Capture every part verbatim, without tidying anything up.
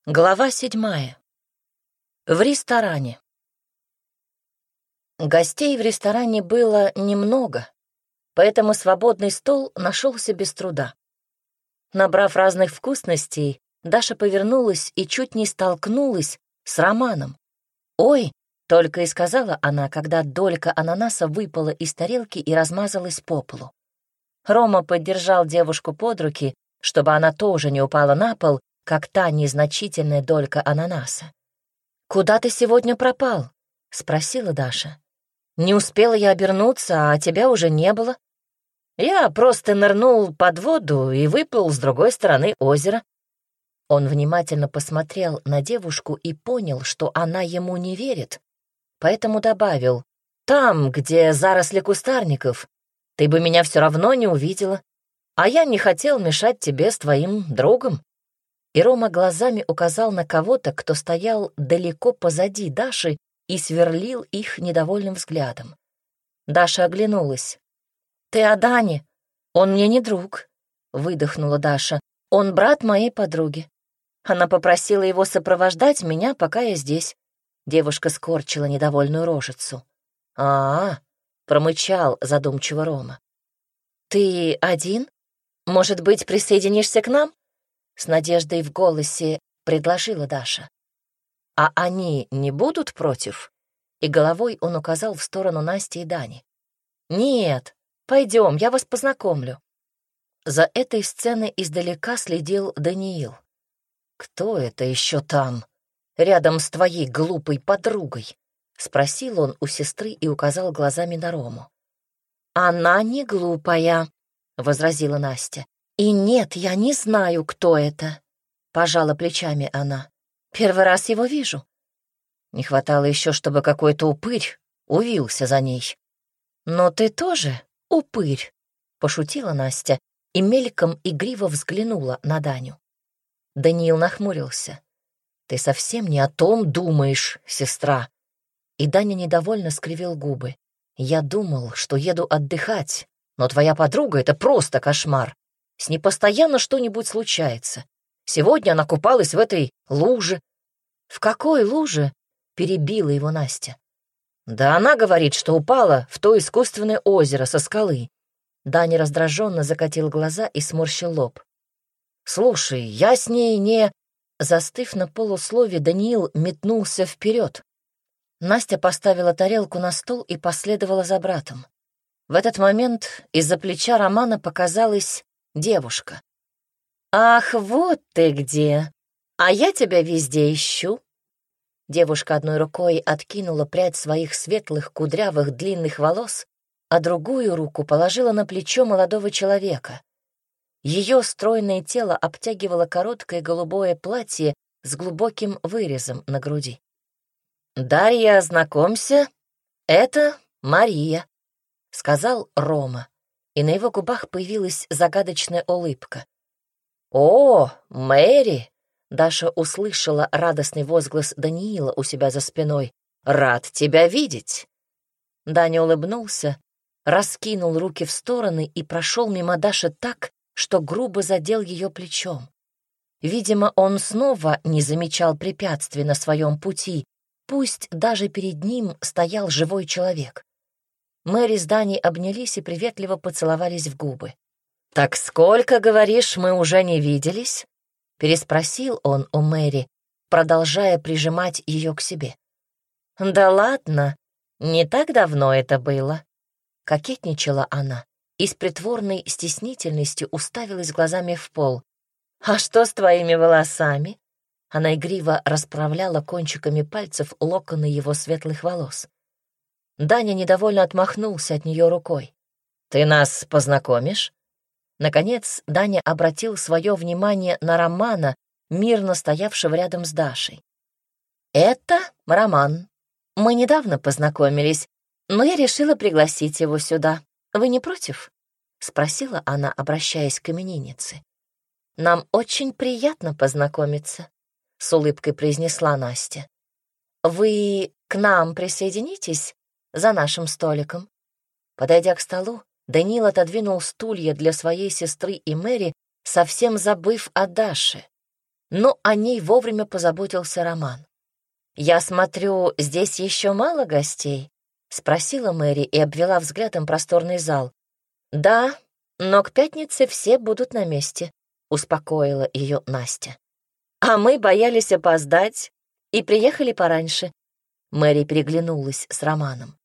Глава седьмая. В ресторане. Гостей в ресторане было немного, поэтому свободный стол нашелся без труда. Набрав разных вкусностей, Даша повернулась и чуть не столкнулась с Романом. «Ой!» — только и сказала она, когда долька ананаса выпала из тарелки и размазалась по полу. Рома поддержал девушку под руки, чтобы она тоже не упала на пол, как та незначительная долька ананаса. «Куда ты сегодня пропал?» — спросила Даша. «Не успела я обернуться, а тебя уже не было. Я просто нырнул под воду и выплыл с другой стороны озера». Он внимательно посмотрел на девушку и понял, что она ему не верит, поэтому добавил: «Там, где заросли кустарников, ты бы меня все равно не увидела, а я не хотел мешать тебе с твоим другом». И Рома глазами указал на кого-то, кто стоял далеко позади Даши и сверлил их недовольным взглядом. Даша оглянулась. «Ты о Дане? Он мне не друг», — выдохнула Даша. «Он брат моей подруги. Она попросила его сопровождать меня, пока я здесь». Девушка скорчила недовольную рожицу. «А-а», — промычал задумчиво Рома. «Ты один? Может быть, присоединишься к нам?» С надеждой в голосе предложила Даша. «А они не будут против?» И головой он указал в сторону Насти и Дани. «Нет, пойдем, я вас познакомлю». За этой сценой издалека следил Даниил. «Кто это еще там, рядом с твоей глупой подругой?» — спросил он у сестры и указал глазами на Рому. «Она не глупая», — возразила Настя. «И нет, я не знаю, кто это», — пожала плечами она. «Первый раз его вижу». Не хватало еще, чтобы какой-то упырь увился за ней. «Но ты тоже упырь», — пошутила Настя и мельком игриво взглянула на Даню. Даниил нахмурился. «Ты совсем не о том думаешь, сестра». И Даня недовольно скривил губы. «Я думал, что еду отдыхать, но твоя подруга — это просто кошмар. С ней постоянно что-нибудь случается. Сегодня она купалась в этой луже». «В какой луже?» — перебила его Настя. «Да она говорит, что упала в то искусственное озеро со скалы». Даня раздраженно закатил глаза и сморщил лоб. «Слушай, я с ней не...» Застыв на полуслове, Даниил метнулся вперед. Настя поставила тарелку на стол и последовала за братом. В этот момент из-за плеча Романа показалась девушка. «Ах, вот ты где! А я тебя везде ищу!» Девушка одной рукой откинула прядь своих светлых, кудрявых, длинных волос, а другую руку положила на плечо молодого человека. Ее стройное тело обтягивало короткое голубое платье с глубоким вырезом на груди. «Дарья, знакомься, это Мария», — сказал Рома, и на его губах появилась загадочная улыбка. «О, Мэри!» — Даша услышала радостный возглас Даниила у себя за спиной. «Рад тебя видеть!» Даня улыбнулся, раскинул руки в стороны и прошел мимо Даши так, что грубо задел ее плечом. Видимо, он снова не замечал препятствий на своем пути, пусть даже перед ним стоял живой человек. Мэри с Даней обнялись и приветливо поцеловались в губы. «Так сколько, говоришь, мы уже не виделись?» — переспросил он у Мэри, продолжая прижимать ее к себе. «Да ладно, не так давно это было», — кокетничала она и с притворной стеснительностью уставилась глазами в пол. «А что с твоими волосами?» Она игриво расправляла кончиками пальцев локоны его светлых волос. Даня недовольно отмахнулся от нее рукой. «Ты нас познакомишь?» Наконец Даня обратил свое внимание на Романа, мирно стоявшего рядом с Дашей. «Это Роман. Мы недавно познакомились, но я решила пригласить его сюда. Вы не против?» — спросила она, обращаясь к имениннице. «Нам очень приятно познакомиться», — с улыбкой произнесла Настя. «Вы к нам присоединитесь за нашим столиком?» Подойдя к столу, Даниил отодвинул стулья для своей сестры и Мэри, совсем забыв о Даше. но о ней вовремя позаботился Роман. «Я смотрю, здесь еще мало гостей?» — спросила Мэри и обвела взглядом просторный зал. «Да, но к пятнице все будут на месте», — успокоила ее Настя. «А мы боялись опоздать и приехали пораньше». Мэри переглянулась с Романом.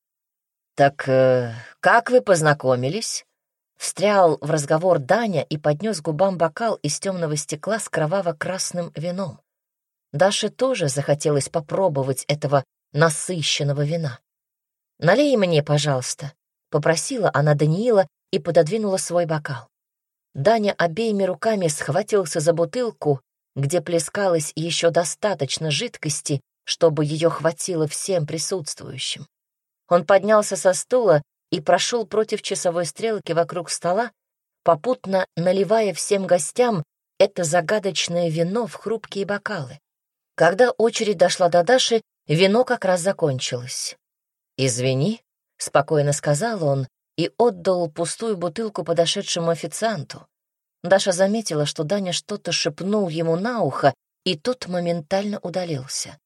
«Так э, как вы познакомились?» Встрял в разговор Даня и поднес губам бокал из темного стекла с кроваво-красным вином. Даше тоже захотелось попробовать этого насыщенного вина. «Налей мне, пожалуйста», — попросила она Даниила и пододвинула свой бокал. Даня обеими руками схватился за бутылку, где плескалось еще достаточно жидкости, чтобы ее хватило всем присутствующим. Он поднялся со стула и прошел против часовой стрелки вокруг стола, попутно наливая всем гостям это загадочное вино в хрупкие бокалы. Когда очередь дошла до Даши, вино как раз закончилось. «Извини», — спокойно сказал он и отдал пустую бутылку подошедшему официанту. Даша заметила, что Даня что-то шепнул ему на ухо, и тот моментально удалился.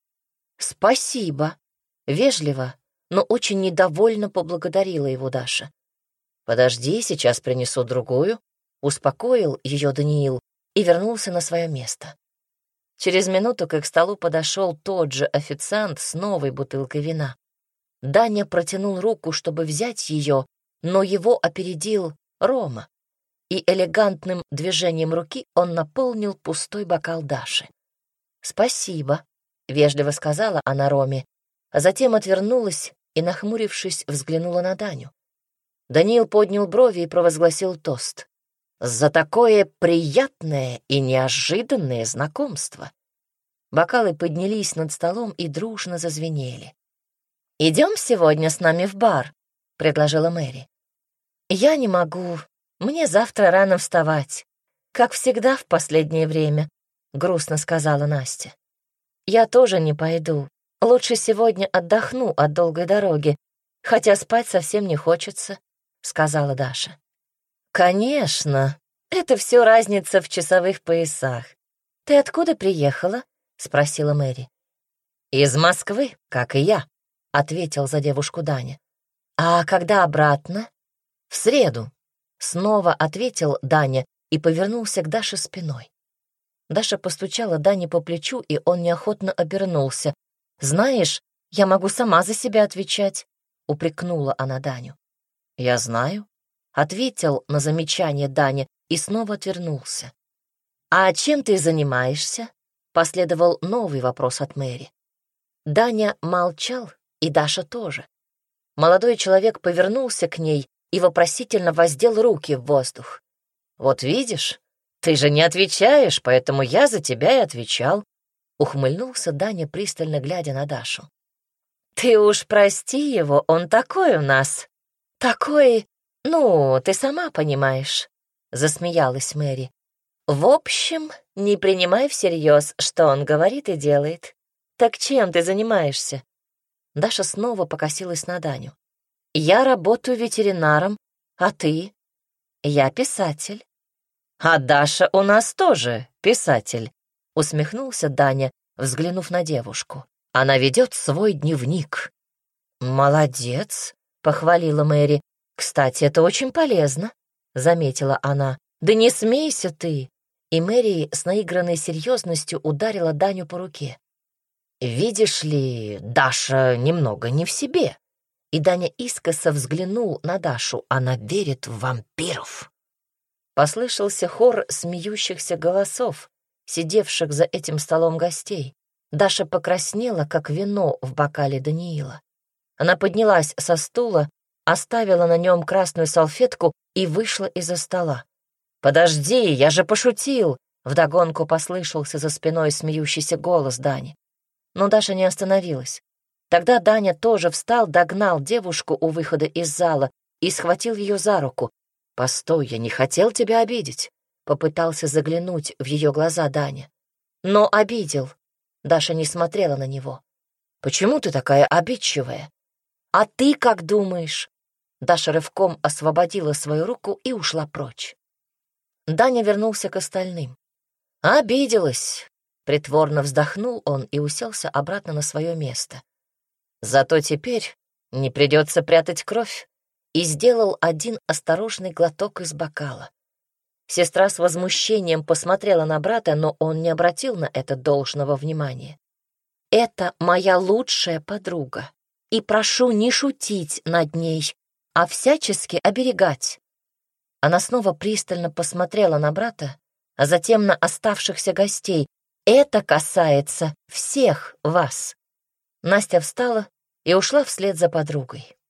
«Спасибо», — вежливо, но очень недовольно поблагодарила его Даша. «Подожди, сейчас принесу другую», — успокоил ее Даниил и вернулся на свое место. Через минуту к их столу подошел тот же официант с новой бутылкой вина. Даня протянул руку, чтобы взять ее, но его опередил Рома, и элегантным движением руки он наполнил пустой бокал Даши. «Спасибо», — вежливо сказала она Роме, а затем отвернулась и, нахмурившись, взглянула на Даню. Даниил поднял брови и провозгласил тост. «За такое приятное и неожиданное знакомство!» Бокалы поднялись над столом и дружно зазвенели. «Идем сегодня с нами в бар», — предложила Мэри. «Я не могу. Мне завтра рано вставать. Как всегда в последнее время», — грустно сказала Настя. «Я тоже не пойду. Лучше сегодня отдохну от долгой дороги, хотя спать совсем не хочется», — сказала Даша. «Конечно, это все разница в часовых поясах. Ты откуда приехала?» — спросила Мэри. «Из Москвы, как и я», — ответил за девушку Даня. «А когда обратно?» «В среду», — снова ответил Даня и повернулся к Даше спиной. Даша постучала Дане по плечу, и он неохотно обернулся. «Знаешь, я могу сама за себя отвечать», — упрекнула она Даню. «Я знаю», — ответил на замечание Даня и снова отвернулся. «А чем ты занимаешься?» — последовал новый вопрос от Мэри. Даня молчал, и Даша тоже. Молодой человек повернулся к ней и вопросительно воздел руки в воздух. «Вот видишь, ты же не отвечаешь, поэтому я за тебя и отвечал», — ухмыльнулся Даня, пристально глядя на Дашу. «Ты уж прости его, он такой у нас. Такой, ну, ты сама понимаешь», — засмеялась Мэри. «В общем, не принимай всерьез, что он говорит и делает. Так чем ты занимаешься?» Даша снова покосилась на Даню. «Я работаю ветеринаром, а ты?» «Я писатель». «А Даша у нас тоже писатель», — усмехнулся Даня, взглянув на девушку. «Она ведет свой дневник». «Молодец», — похвалила Мэри. «Кстати, это очень полезно», — заметила она. «Да не смейся ты!» И Мэри с наигранной серьезностью ударила Даню по руке. «Видишь ли, Даша немного не в себе». И Даня искоса взглянул на Дашу. Она верит в вампиров. Послышался хор смеющихся голосов, сидевших за этим столом гостей. Даша покраснела, как вино в бокале Даниила. Она поднялась со стула, оставила на нем красную салфетку и вышла из-за стола. «Подожди, я же пошутил!» — вдогонку послышался за спиной смеющийся голос Дани. Но Даша не остановилась. Тогда Даня тоже встал, догнал девушку у выхода из зала и схватил ее за руку. «Постой, я не хотел тебя обидеть», — попытался заглянуть в ее глаза Даня. «Но обидел». Даша не смотрела на него. «Почему ты такая обидчивая?» «А ты как думаешь?» Даша рывком освободила свою руку и ушла прочь. Даня вернулся к остальным. «Обиделась. Притворно вздохнул он и уселся обратно на свое место. Зато теперь не придется прятать кровь. И сделал один осторожный глоток из бокала. Сестра с возмущением посмотрела на брата, но он не обратил на это должного внимания. «Это моя лучшая подруга, и прошу не шутить над ней, а всячески оберегать». Она снова пристально посмотрела на брата, а затем на оставшихся гостей. «Это касается всех вас». Настя встала и ушла вслед за подругой.